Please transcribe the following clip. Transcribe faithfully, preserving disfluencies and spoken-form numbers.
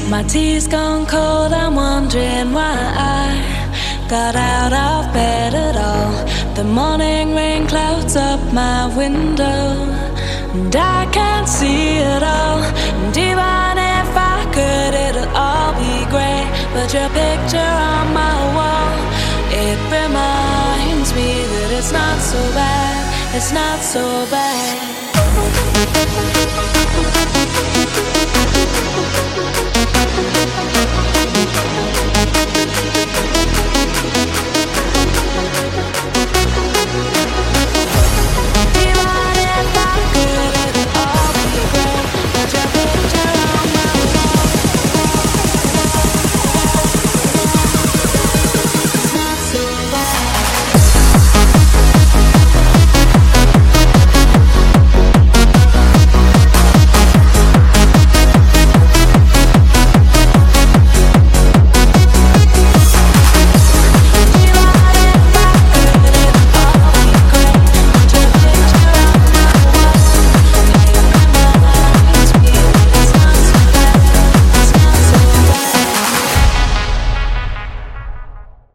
My tea's gone cold, I'm wondering why I got out of bed at all. The morning rain clouds up my window, and I can't see it all. And even if I could, it'll all be grey. But your picture on my wall, it reminds me that it's not so bad, it's not so bad.